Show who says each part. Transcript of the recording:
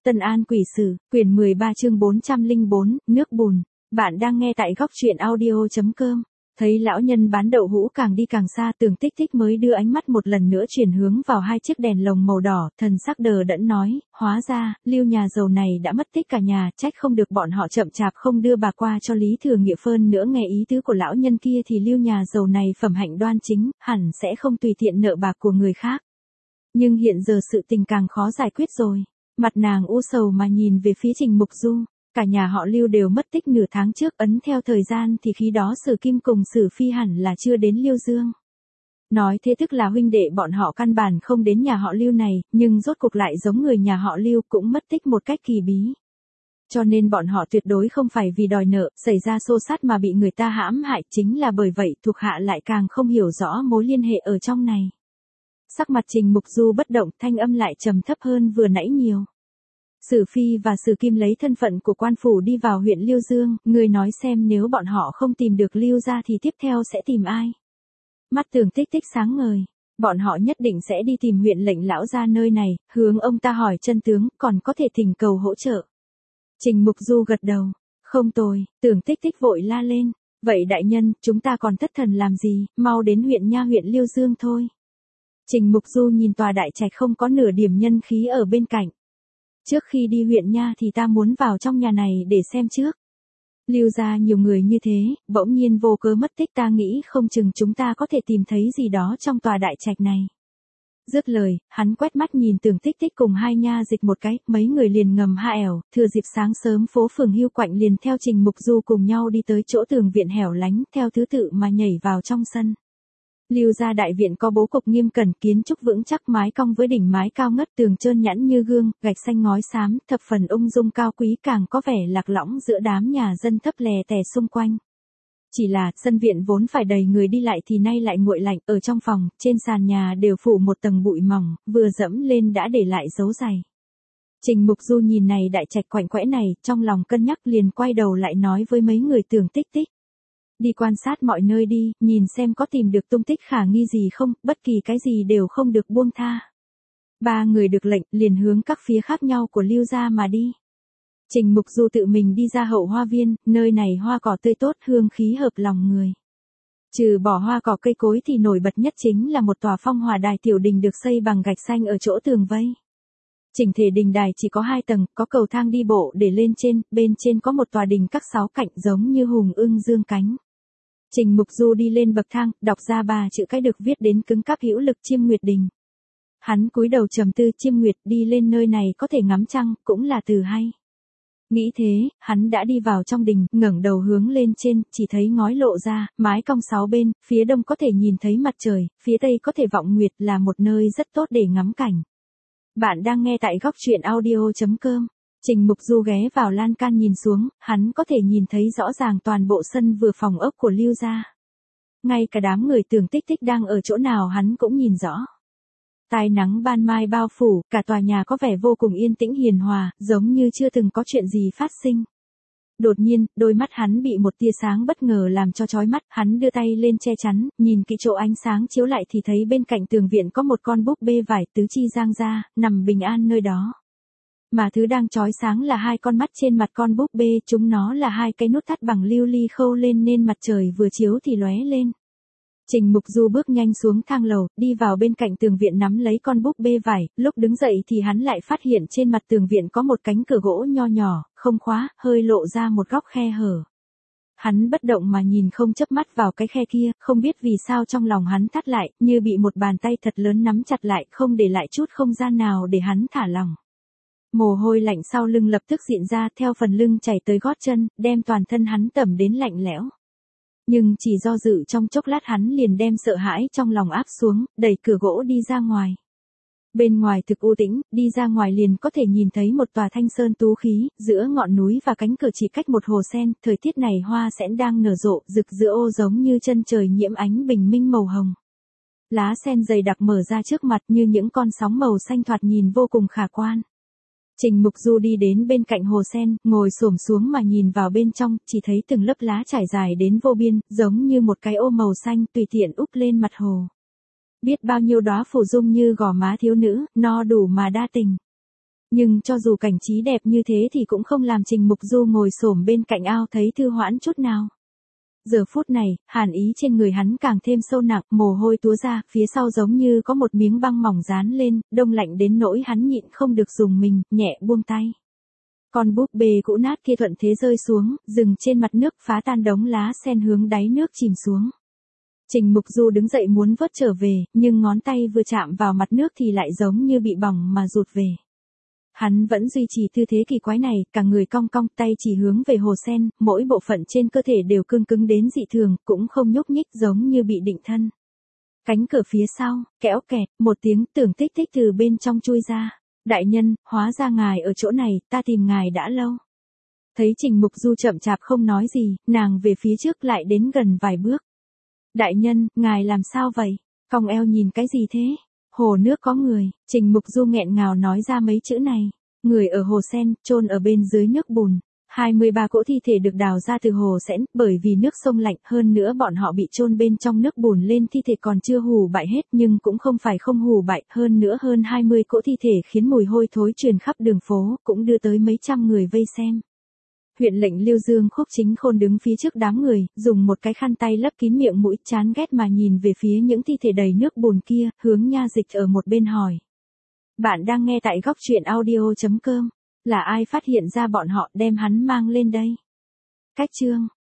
Speaker 1: Tân An Quỷ Sử, quyển 13 chương 404, nước bùn. Bạn đang nghe tại góc truyện audio.com. Thấy lão nhân bán đậu hũ càng đi càng xa, Tưởng Tích Tích mới đưa ánh mắt một lần nữa chuyển hướng vào hai chiếc đèn lồng màu đỏ, thần sắc đờ đẫn nói, hóa ra, Lưu nhà giàu này đã mất tích cả nhà, trách không được bọn họ chậm chạp không đưa bà qua cho Lý Thừa Nghĩa Phơn nữa. Nghe ý tứ của lão nhân kia thì Lưu nhà giàu này phẩm hạnh đoan chính, hẳn sẽ không tùy tiện nợ bạc của người khác. Nhưng hiện giờ sự tình càng khó giải quyết rồi. Mặt nàng u sầu mà nhìn về phía Trình Mục Du, cả nhà họ Lưu đều mất tích nửa tháng trước, ấn theo thời gian thì khi đó Sử Kim cùng Sử Phi hẳn là chưa đến Liêu Dương. Nói thế tức là huynh đệ bọn họ căn bản không đến nhà họ Lưu này, nhưng rốt cuộc lại giống người nhà họ Lưu cũng mất tích một cách kỳ bí. Cho nên bọn họ tuyệt đối không phải vì đòi nợ, xảy ra xô xát mà bị người ta hãm hại, chính là bởi vậy thuộc hạ lại càng không hiểu rõ mối liên hệ ở trong này. Sắc mặt Trình Mục Du bất động, thanh âm lại trầm thấp hơn vừa nãy nhiều. Sử Phi và Sử Kim lấy thân phận của quan phủ đi vào huyện Liêu Dương, người nói xem nếu bọn họ không tìm được Lưu gia thì tiếp theo sẽ tìm ai? Mắt Tưởng Tích Tích sáng ngời, bọn họ nhất định sẽ đi tìm huyện lệnh lão gia nơi này, hướng ông ta hỏi chân tướng, còn có thể thỉnh cầu hỗ trợ. Trình Mục Du gật đầu, không tồi. Tưởng Tích Tích vội la lên, vậy đại nhân, chúng ta còn thất thần làm gì, mau đến huyện nha, huyện Liêu Dương thôi. Trình Mục Du nhìn tòa đại trạch không có nửa điểm nhân khí ở bên cạnh. Trước khi đi huyện nha thì ta muốn vào trong nhà này để xem trước. Lưu gia nhiều người như thế, bỗng nhiên vô cớ mất tích, ta nghĩ không chừng chúng ta có thể tìm thấy gì đó trong tòa đại trạch này. Dứt lời, hắn quét mắt nhìn Tưởng Tích Tích cùng hai nha dịch một cái, mấy người liền ngầm ha ẻo, thừa dịp sáng sớm phố phường Hưu Quạnh liền theo Trình Mục Du cùng nhau đi tới chỗ tường viện hẻo lánh, theo thứ tự mà nhảy vào trong sân. Lưu gia đại viện có bố cục nghiêm cẩn, kiến trúc vững chắc, mái cong với đỉnh mái cao ngất, tường trơn nhẵn như gương, gạch xanh ngói xám, thập phần ung dung cao quý, càng có vẻ lạc lõng giữa đám nhà dân thấp lè tè xung quanh. Chỉ là, sân viện vốn phải đầy người đi lại thì nay lại nguội lạnh, ở trong phòng, trên sàn nhà đều phủ một tầng bụi mỏng, vừa dẫm lên đã để lại dấu giày. Trình Mục Du nhìn này đại trạch quạnh quẽ này, trong lòng cân nhắc liền quay đầu lại nói với mấy người Tưởng Tích Tích. Đi quan sát mọi nơi đi, nhìn xem có tìm được tung tích khả nghi gì không, bất kỳ cái gì đều không được buông tha. Ba người được lệnh, liền hướng các phía khác nhau của Lưu gia mà đi. Trình Mục Du tự mình đi ra hậu hoa viên, nơi này hoa cỏ tươi tốt, hương khí hợp lòng người. Trừ bỏ hoa cỏ cây cối thì nổi bật nhất chính là một tòa phong hòa đài tiểu đình được xây bằng gạch xanh ở chỗ tường vây. Chỉnh thể đình đài chỉ có 2 tầng, có cầu thang đi bộ để lên trên, bên trên có một tòa đình các 6 cạnh giống như hùng ưng dương cánh. Trình Mục Du đi lên bậc thang, đọc ra 3 chữ cái được viết đến cứng cáp hữu lực: Chiêm Nguyệt Đình. Hắn cúi đầu trầm tư, Chiêm Nguyệt, đi lên nơi này có thể ngắm trăng, cũng là từ hay. Nghĩ thế, hắn đã đi vào trong đình, ngẩng đầu hướng lên trên, chỉ thấy ngói lộ ra, mái cong 6 bên, phía đông có thể nhìn thấy mặt trời, phía tây có thể vọng nguyệt, là một nơi rất tốt để ngắm cảnh. Bạn đang nghe tại góc truyện audio.com. Trình Mục Du ghé vào lan can nhìn xuống, hắn có thể nhìn thấy rõ ràng toàn bộ sân vừa phòng ốc của Lưu gia. Ngay cả đám người Tưởng Tích Tích đang ở chỗ nào hắn cũng nhìn rõ. Tia nắng ban mai bao phủ, cả tòa nhà có vẻ vô cùng yên tĩnh hiền hòa, giống như chưa từng có chuyện gì phát sinh. Đột nhiên, đôi mắt hắn bị một tia sáng bất ngờ làm cho chói mắt, hắn đưa tay lên che chắn, nhìn kỹ chỗ ánh sáng chiếu lại thì thấy bên cạnh tường viện có một con búp bê vải tứ chi giang ra, nằm bình an nơi đó. Mà thứ đang chói sáng là 2 con mắt trên mặt con búp bê, chúng nó là 2 cái nút thắt bằng lưu ly khâu lên nên mặt trời vừa chiếu thì lóe lên. Trình Mục Du bước nhanh xuống thang lầu, đi vào bên cạnh tường viện nắm lấy con búp bê vải, lúc đứng dậy thì hắn lại phát hiện trên mặt tường viện có một cánh cửa gỗ nho nhỏ, không khóa, hơi lộ ra một góc khe hở. Hắn bất động mà nhìn không chớp mắt vào cái khe kia, không biết vì sao trong lòng hắn thắt lại, như bị một bàn tay thật lớn nắm chặt lại, không để lại chút không gian nào để hắn thả lỏng. Mồ hôi lạnh sau lưng lập tức diễn ra, theo phần lưng chảy tới gót chân, đem toàn thân hắn tẩm đến lạnh lẽo. Nhưng chỉ do dự trong chốc lát hắn liền đem sợ hãi trong lòng áp xuống, đẩy cửa gỗ đi ra ngoài. Bên ngoài thực u tĩnh, đi ra ngoài liền có thể nhìn thấy một tòa thanh sơn tú khí, giữa ngọn núi và cánh cửa chỉ cách một hồ sen, thời tiết này hoa sen đang nở rộ, rực rỡ ô giống như chân trời nhiễm ánh bình minh màu hồng. Lá sen dày đặc mở ra trước mặt như những con sóng màu xanh thoạt nhìn vô cùng khả quan. Trình Mục Du đi đến bên cạnh hồ sen, ngồi xổm xuống mà nhìn vào bên trong, chỉ thấy từng lớp lá trải dài đến vô biên, giống như một cái ô màu xanh tùy tiện úp lên mặt hồ. Biết bao nhiêu đóa phù dung như gò má thiếu nữ, no đủ mà đa tình. Nhưng cho dù cảnh trí đẹp như thế thì cũng không làm Trình Mục Du ngồi xổm bên cạnh ao thấy thư hoãn chút nào. Giờ phút này, hàn ý trên người hắn càng thêm sâu nặng, mồ hôi túa ra, phía sau giống như có một miếng băng mỏng dán lên, đông lạnh đến nỗi hắn nhịn không được dùng mình, nhẹ buông tay. Con búp bê cũ nát kia thuận thế rơi xuống, dừng trên mặt nước phá tan đống lá sen hướng đáy nước chìm xuống. Trình Mục Du đứng dậy muốn vớt trở về, nhưng ngón tay vừa chạm vào mặt nước thì lại giống như bị bỏng mà rụt về. Hắn vẫn duy trì tư thế kỳ quái này, cả người cong cong, tay chỉ hướng về hồ sen, mỗi bộ phận trên cơ thể đều cương cứng đến dị thường, cũng không nhúc nhích giống như bị định thân. Cánh cửa phía sau, kéo kẹt, một tiếng tưởng tích tích từ bên trong chui ra. Đại nhân, hóa ra ngài ở chỗ này, ta tìm ngài đã lâu. Thấy Trình Mục Du chậm chạp không nói gì, nàng về phía trước lại đến gần vài bước. Đại nhân, ngài làm sao vậy? Cong eo nhìn cái gì thế? Hồ nước có người, Trình Mục Du nghẹn ngào nói ra mấy chữ này. Người ở hồ sen, chôn ở bên dưới nước bùn. 23 cỗ thi thể được đào ra từ hồ sẽn, bởi vì nước sông lạnh, hơn nữa bọn họ bị chôn bên trong nước bùn lên thi thể còn chưa hù bại hết nhưng cũng không phải không hù bại, hơn nữa hơn 20 cỗ thi thể khiến mùi hôi thối truyền khắp đường phố, cũng đưa tới mấy trăm người vây xem. Huyện lệnh Liêu Dương Khúc Chính Khôn đứng phía trước đám người, dùng một cái khăn tay lấp kín miệng mũi, chán ghét mà nhìn về phía những thi thể đầy nước bùn kia, hướng Nha Dịch ở một bên hỏi. Bạn đang nghe tại góc truyện audio.com, là ai phát hiện ra bọn họ đem hắn mang lên đây? Cách chương